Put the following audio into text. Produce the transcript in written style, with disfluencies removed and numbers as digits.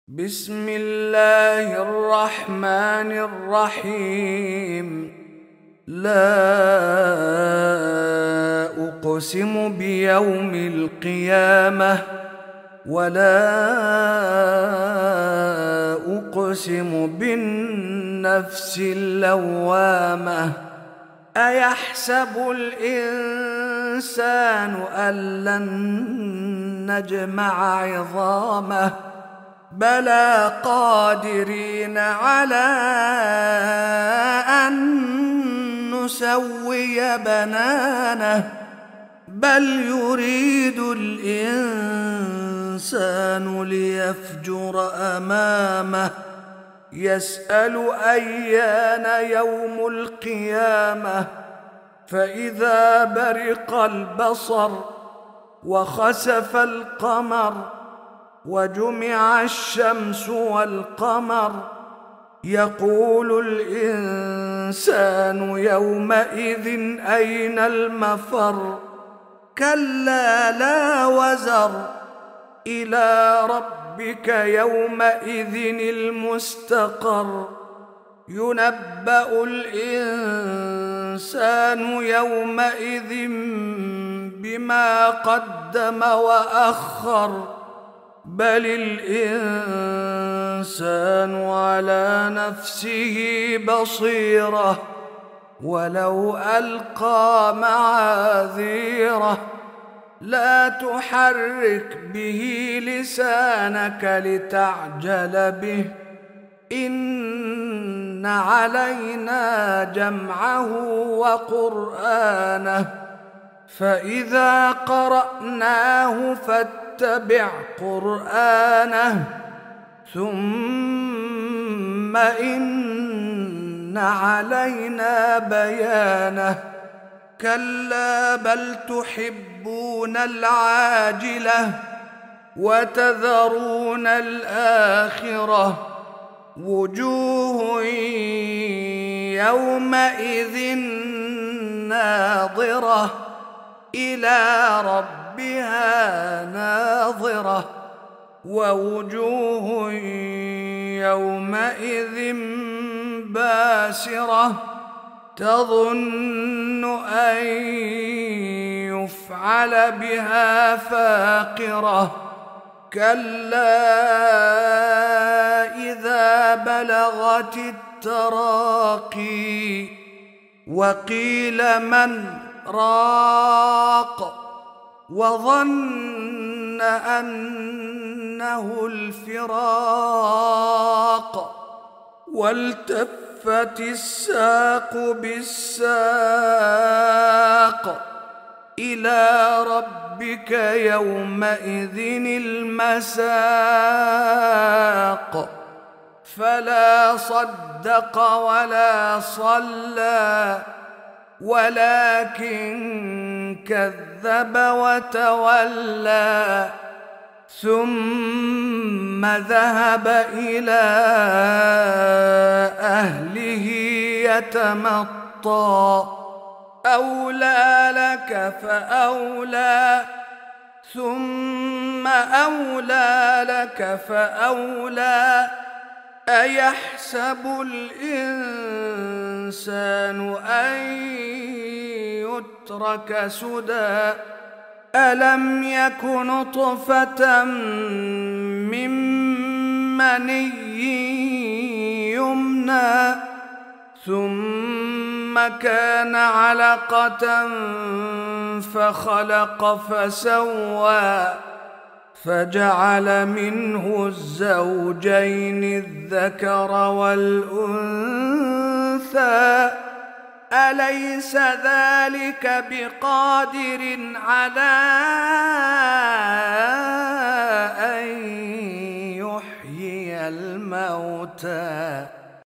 بسم الله الرحمن الرحيم. لا أقسم بيوم القيامة ولا أقسم بالنفس اللوامة. أيحسب الإنسان أن لن نجمع عظامه بلى قادرين على أن نسوي بنانه بل يريد الإنسان ليفجر أمامه يسأل أيان يوم القيامة فإذا برق البصر وخسف القمر وجمع الشمس والقمر يقول الإنسان يومئذ أين المفر كلا لا وزر إلى ربك يومئذ المستقر ينبأ الإنسان يومئذ بما قدم وأخر بل الإنسان على نفسه بصيرة ولو ألقى معاذيره لا تحرك به لسانك لتعجل به إن علينا جمعه وقرآنه فإذا قرأناه فاتبع قرآنه ثم إن علينا بيانه كلا بل تحبون العاجلة وتذرون الآخرة وجوه يومئذ ناظرة إلى ربها ناظرة ووجوه يومئذ باسرة تظن أن يفعل بها فاقرة كلا إذا بلغت التراقي وقيل من راق وظن أنه الفراق والتفت الساق بالساق إلى ربك يومئذ المساق فلا صدق ولا صلى ولكن كذب وتولى ثم ذهب إلى أهله يتمطى أولى لك فأولى ثم أولى لك فأولى أيحسب الإنسان أن يترك سدى ألم يك نطفة من مني يمنى ثم كان علقة فخلق فسوى فجعل منه الزوجين الذكر والأنثى أليس ذلك بقادر على أن يحيي الموتى